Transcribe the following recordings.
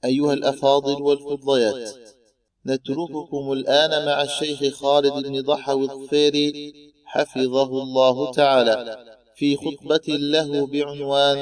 أيها الأفاضل والفضليات، نترككم الآن مع الشيخ خالد بن ضحوي الظفيري حفظه الله تعالى في خطبة له بعنوان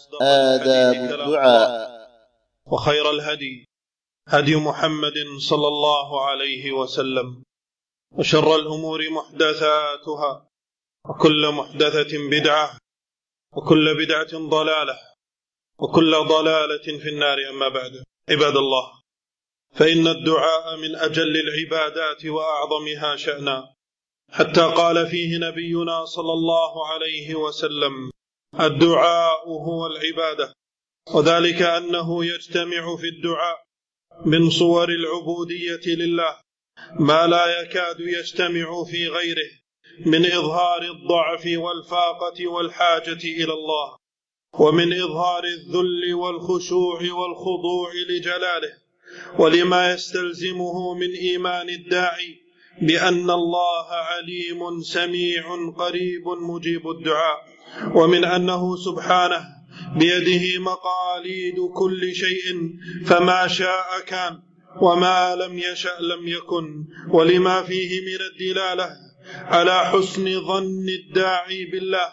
آداب الدعاء. وخير الهدي هدي محمد صلى الله عليه وسلم، وشر الأمور محدثاتها، وكل محدثة بدعة، وكل بدعة ضلالة، وكل ضلالة في النار. أما بعد، عباد الله، فإن الدعاء من أجل العبادات وأعظمها شأنا، حتى قال فيه نبينا صلى الله عليه وسلم: الدعاء هو العبادة. وذلك أنه يجتمع في الدعاء من صور العبودية لله ما لا يكاد يجتمع في غيره من إظهار الضعف والفاقة والحاجة إلى الله، ومن إظهار الذل والخشوع والخضوع لجلاله ولما يستلزمه من إيمان الداعي بأن الله عليم سميع قريب مجيب الدعاء، ومن أنه سبحانه بيده مقاليد كل شيء، فما شاء كان وما لم يشأ لم يكن، ولما فيه من الدلالة على حسن ظن الداعي بالله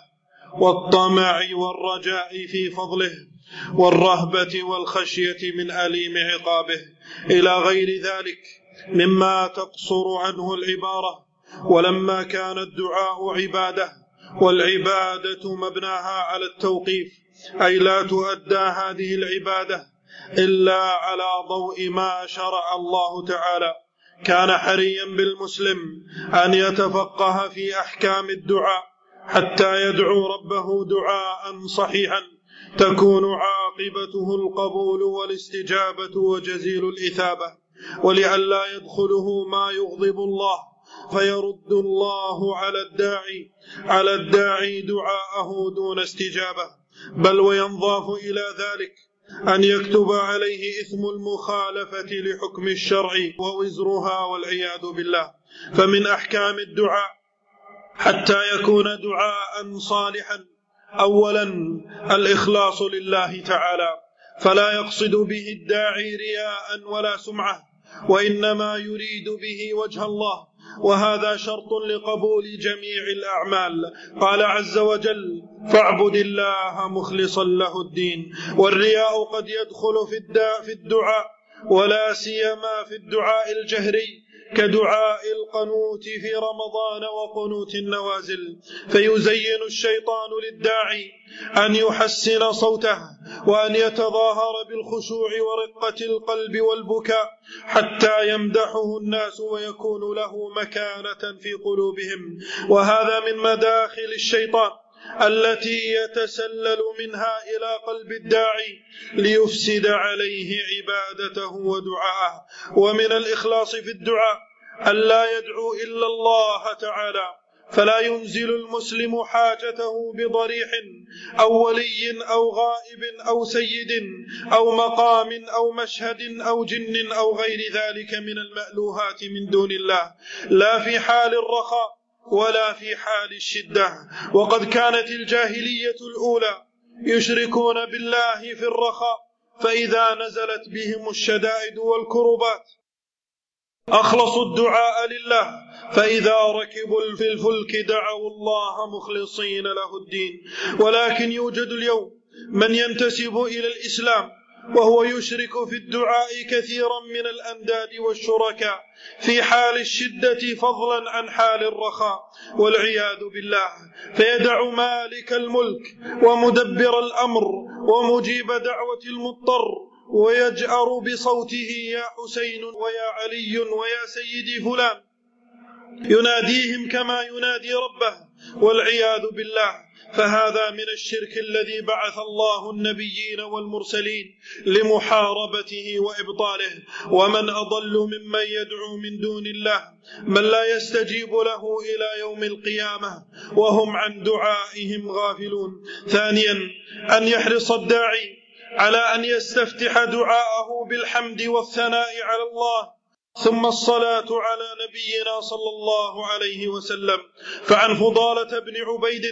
والطمع والرجاء في فضله والرهبة والخشية من أليم عقابه إلى غير ذلك مما تقصر عنه العبارة. ولما كان الدعاء عبادة، والعبادة مبناها على التوقيف، أي لا تؤدى هذه العبادة إلا على ضوء ما شرع الله تعالى، كان حريا بالمسلم أن يتفقه في أحكام الدعاء حتى يدعو ربه دعاء صحيحا تكون عاقبته القبول والاستجابة وجزيل الإثابة، ولئلا يدخله ما يغضب الله فيرد الله على الداعي دعاءه دون استجابة، بل وينضاف إلى ذلك أن يكتب عليه إثم المخالفة لحكم الشرع ووزرها والعياذ بالله. فمن أحكام الدعاء حتى يكون دعاء صالحا أولا الإخلاص لله تعالى، فلا يقصد به الداعي رياء ولا سمعة، وإنما يريد به وجه الله، وهذا شرط لقبول جميع الأعمال. قال عز وجل: فاعبد الله مخلصا له الدين. والرياء قد يدخل في الدعاء، ولا سيما في الدعاء الجهري كدعاء القنوت في رمضان وقنوت النوازل، فيزين الشيطان للداعي أن يحسن صوته وأن يتظاهر بالخشوع ورقة القلب والبكاء حتى يمدحه الناس ويكون له مكانة في قلوبهم، وهذا من مداخل الشيطان التي يتسلل منها إلى قلب الداعي ليفسد عليه عبادته ودعاءه. ومن الإخلاص في الدعاء ألا يدعو إلا الله تعالى، فلا ينزل المسلم حاجته بضريح أو ولي أو غائب أو سيد أو مقام أو مشهد أو جن أو غير ذلك من المألوهات من دون الله، لا في حال الرخاء ولا في حال الشدة. وقد كانت الجاهلية الأولى يشركون بالله في الرخاء، فإذا نزلت بهم الشدائد والكربات أخلصوا الدعاء لله، فإذا ركبوا في الفلك دعوا الله مخلصين له الدين. ولكن يوجد اليوم من ينتسب إلى الإسلام وهو يشرك في الدعاء كثيرا من الأنداد والشركاء في حال الشدة فضلا عن حال الرخاء والعياذ بالله، فيدع مالك الملك ومدبر الأمر ومجيب دعوة المضطر ويجأر بصوته: يا حسين ويا علي ويا سيدي فلان، يناديهم كما ينادي ربه والعياذ بالله. فهذا من الشرك الذي بعث الله النبيين والمرسلين لمحاربته وإبطاله. ومن أضل ممن يدعو من دون الله من لا يستجيب له إلى يوم القيامة وهم عن دعائهم غافلون. ثانيا أن يحرص الداعي على أن يستفتح دعاءه بالحمد والثناء على الله، ثم الصلاة على نبينا صلى الله عليه وسلم. فعن فضالة بن عبيد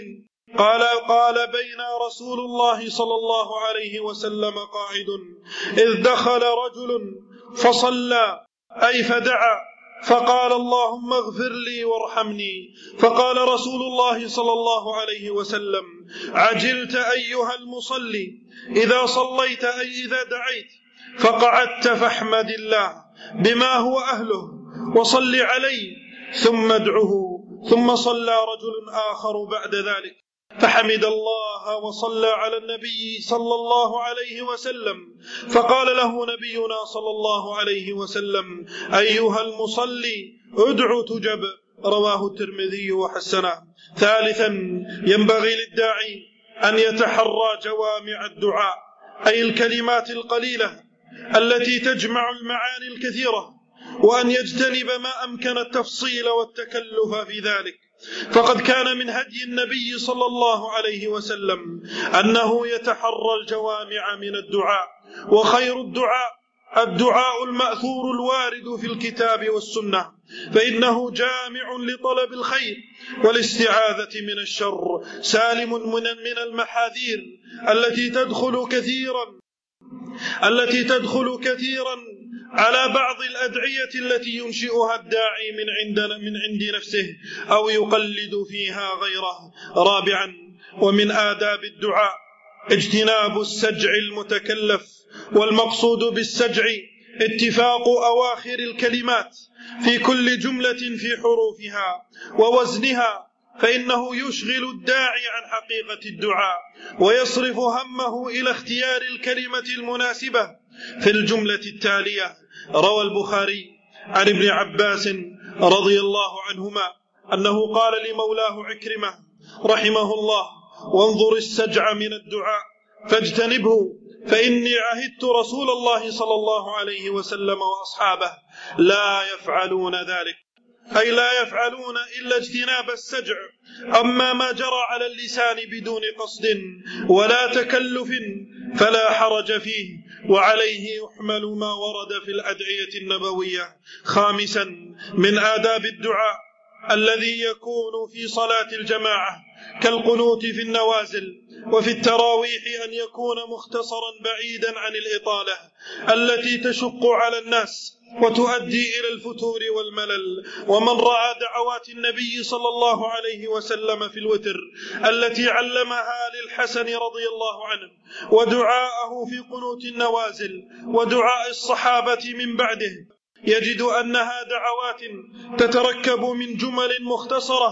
قال بينا رسول الله صلى الله عليه وسلم قاعد إذ دخل رجل فصلى أي فدعا فقال اللهم اغفر لي وارحمني، فقال رسول الله صلى الله عليه وسلم عجلت أيها المصلي إذا صليت أي إذا دعيت فقعدت فاحمد الله بما هو أهله وصل عليه ثم ادعه. ثم صلى رجل آخر بعد ذلك فحمد الله وصلى على النبي صلى الله عليه وسلم فقال له نبينا صلى الله عليه وسلم أيها المصلي ادع تجب، رواه الترمذي وحسنه. ثالثا ينبغي للداعي أن يتحرى جوامع الدعاء أي الكلمات القليلة التي تجمع المعاني الكثيرة، وأن يجتنب ما أمكن التفصيل والتكلف في ذلك، فقد كان من هدي النبي صلى الله عليه وسلم أنه يتحرى الجوامع من الدعاء، وخير الدعاء المأثور الوارد في الكتاب والسنة، فإنه جامع لطلب الخير والاستعاذة من الشر، سالم من المحاذير التي تدخل كثيرا على بعض الأدعية التي ينشئها الداعي من عند نفسه أو يقلد فيها غيره. رابعا ومن آداب الدعاء اجتناب السجع المتكلف، والمقصود بالسجع اتفاق أواخر الكلمات في كل جملة في حروفها ووزنها، فإنه يشغل الداعي عن حقيقة الدعاء ويصرف همه إلى اختيار الكلمة المناسبة في الجملة التالية. روى البخاري عن ابن عباس رضي الله عنهما أنه قال لمولاه عكرمة رحمه الله وانظر السجع من الدعاء فاجتنبه، فإني عهدت رسول الله صلى الله عليه وسلم وأصحابه لا يفعلون ذلك، أي لا يفعلون إلا اجتناب السجع. أما ما جرى على اللسان بدون قصد ولا تكلف فلا حرج فيه، وعليه يحمل ما ورد في الأدعية النبوية. خامسا من آداب الدعاء الذي يكون في صلاة الجماعة كالقنوت في النوازل وفي التراويح أن يكون مختصرا بعيدا عن الإطالة التي تشق على الناس وتؤدي إلى الفتور والملل. ومن رأى دعوات النبي صلى الله عليه وسلم في الوتر التي علمها للحسن رضي الله عنه، ودعاءه في قنوت النوازل، ودعاء الصحابة من بعده، يجد أنها دعوات تتركب من جمل مختصرة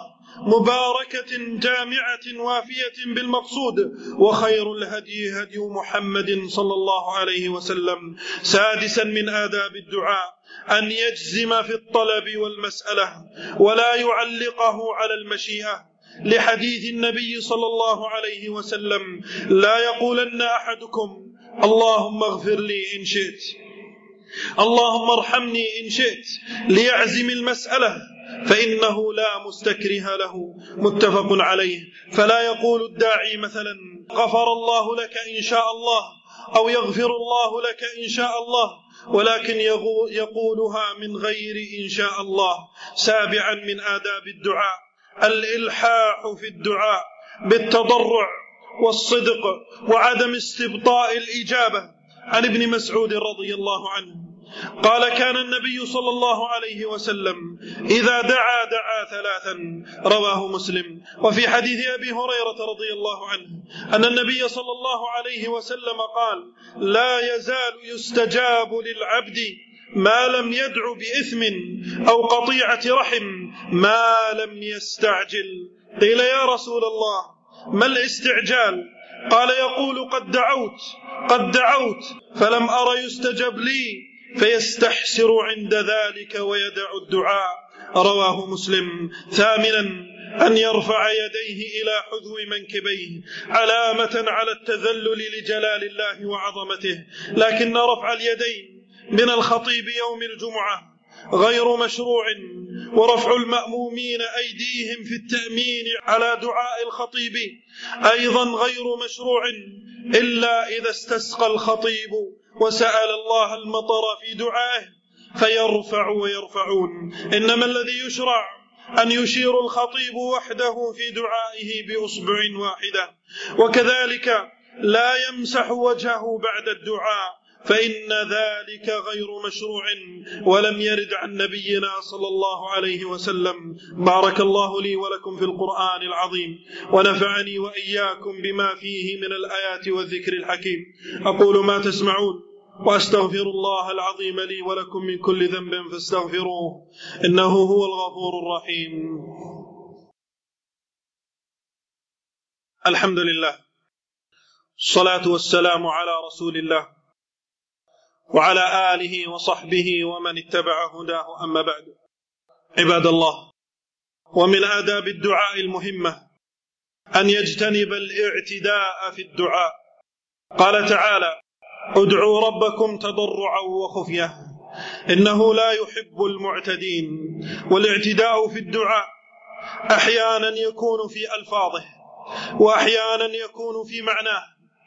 مباركة جامعة وافية بالمقصود، وخير الهدي هدي محمد صلى الله عليه وسلم. سادسا من آداب الدعاء أن يجزم في الطلب والمسألة ولا يعلقه على المشيئة، لحديث النبي صلى الله عليه وسلم لا يقولن أحدكم اللهم اغفر لي إن شئت، اللهم ارحمني إن شئت، ليعزم المسألة فإنه لا مستكره له. متفق عليه. فلا يقول الداعي مثلا غفر الله لك إن شاء الله أو يغفر الله لك إن شاء الله، ولكن يقولها من غير إن شاء الله. سابعا من آداب الدعاء الإلحاح في الدعاء بالتضرع والصدق وعدم استبطاء الإجابة. عن ابن مسعود رضي الله عنه قال كان النبي صلى الله عليه وسلم إذا دعا ثلاثا، رواه مسلم. وفي حديث أبي هريرة رضي الله عنه أن النبي صلى الله عليه وسلم قال لا يزال يستجاب للعبد ما لم يدع بإثم أو قطيعة رحم ما لم يستعجل. قيل يا رسول الله ما الاستعجال؟ قال يقول قد دعوت فلم أر يستجب لي فيستحسر عند ذلك ويدع الدعاء، رواه مسلم. ثامنا أن يرفع يديه إلى حذو منكبيه علامة على التذلل لجلال الله وعظمته، لكن رفع اليدين من الخطيب يوم الجمعة غير مشروع، ورفع المأمومين أيديهم في التأمين على دعاء الخطيب أيضا غير مشروع إلا إذا استسقى الخطيب وسأل الله المطر في دعائه فيرفع ويرفعون. إنما الذي يشرع أن يشير الخطيب وحده في دعائه بأصبع واحدة، وكذلك لا يمسح وجهه بعد الدعاء، فإن ذلك غير مشروع ولم يرد عن نبينا صلى الله عليه وسلم. بارك الله لي ولكم في القرآن العظيم، ونفعني وإياكم بما فيه من الآيات والذكر الحكيم. أقول ما تسمعون، وأستغفر الله العظيم لي ولكم من كل ذنب فاستغفروه، إنه هو الغفور الرحيم. الحمد لله، الصلاة والسلام على رسول الله وعلى آله وصحبه ومن اتبع هداه، أما بعد. عباد الله، ومن آداب الدعاء المهمة أن يجتنب الاعتداء في الدعاء. قال تعالى: ادعوا ربكم تضرعا وخفية إنه لا يحب المعتدين. والاعتداء في الدعاء أحيانا يكون في ألفاظه، وأحيانا يكون في معناه،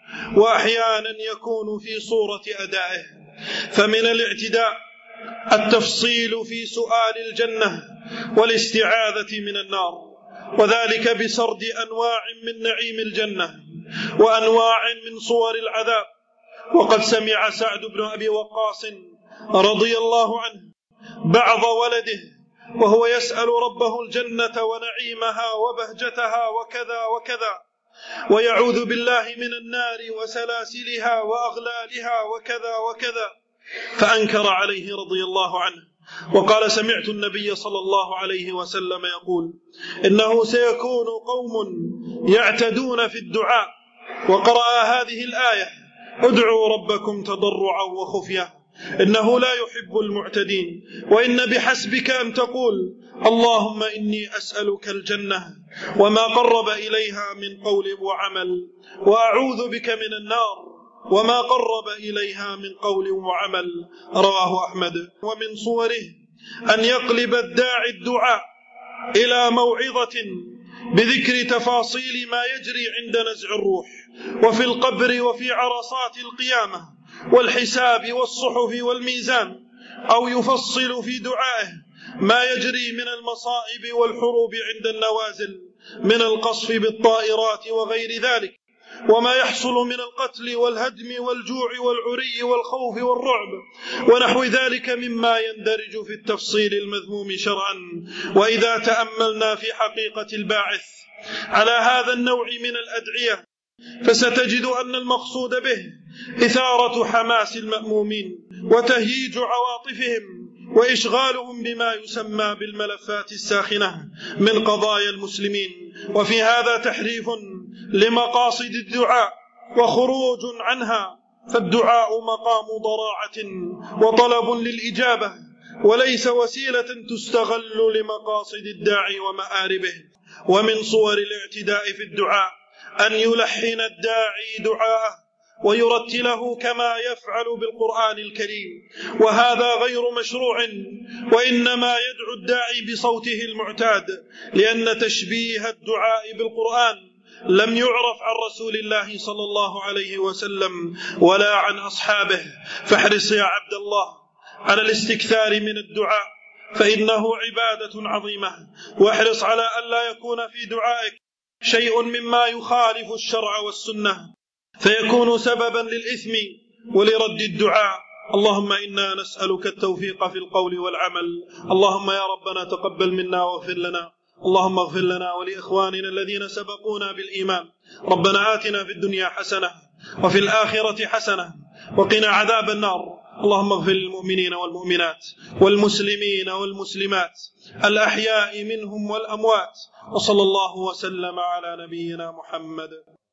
وأحيانا يكون في صورة أدائه. فمن الاعتداء التفصيل في سؤال الجنة والاستعاذة من النار، وذلك بسرد أنواع من نعيم الجنة وأنواع من صور العذاب. وقد سمع سعد بن أبي وقاص رضي الله عنه بعض ولده وهو يسأل ربه الجنة ونعيمها وبهجتها وكذا وكذا، ويعوذ بالله من النار وسلاسلها وأغلالها وكذا وكذا، فأنكر عليه رضي الله عنه، وقال: سمعت النبي صلى الله عليه وسلم يقول: إنه سيكون قوم يعتدون في الدعاء، وقرأ هذه الآية: ادعوا ربكم تضرعا وخفية إنه لا يحب المعتدين. وإن بحسبك أن تقول: اللهم إني أسألك الجنة وما قرب إليها من قول وعمل، وأعوذ بك من النار وما قرب إليها من قول وعمل. رواه أحمد. ومن صوره أن يقلب الداعي الدعاء إلى موعظة بذكر تفاصيل ما يجري عند نزع الروح وفي القبر وفي عرصات القيامة والحساب والصحف والميزان، أو يفصل في دعائه ما يجري من المصائب والحروب عند النوازل من القصف بالطائرات وغير ذلك، وما يحصل من القتل والهدم والجوع والعري والخوف والرعب ونحو ذلك مما يندرج في التفصيل المذموم شرعا. وإذا تأملنا في حقيقة الباعث على هذا النوع من الأدعية، فستجد أن المقصود به إثارة حماس المأمومين وتهييج عواطفهم وإشغالهم بما يسمى بالملفات الساخنة من قضايا المسلمين، وفي هذا تحريف لمقاصد الدعاء وخروج عنها. فالدعاء مقام ضراعة وطلب للإجابة، وليس وسيلة تستغل لمقاصد الداعي ومآربه. ومن صور الاعتداء في الدعاء أن يلحن الداعي دعاءه ويرتله كما يفعل بالقرآن الكريم، وهذا غير مشروع، وإنما يدعو الداعي بصوته المعتاد، لأن تشبيه الدعاء بالقرآن لم يعرف عن رسول الله صلى الله عليه وسلم ولا عن أصحابه. فاحرص يا عبد الله على الاستكثار من الدعاء، فإنه عبادة عظيمة، واحرص على أن لا يكون في دعائك شيء مما يخالف الشرع والسنة فيكون سببا للإثم ولرد الدعاء. اللهم إنا نسألك التوفيق في القول والعمل. اللهم يا ربنا تقبل منا واغفر لنا. اللهم اغفر لنا ولإخواننا الذين سبقونا بالإيمان. ربنا آتنا في الدنيا حسنة وفي الآخرة حسنة وقنا عذاب النار. اللهم اغفر للمؤمنين والمؤمنات والمسلمين والمسلمات الأحياء منهم والأموات، وصلى الله وسلم على نبينا محمد.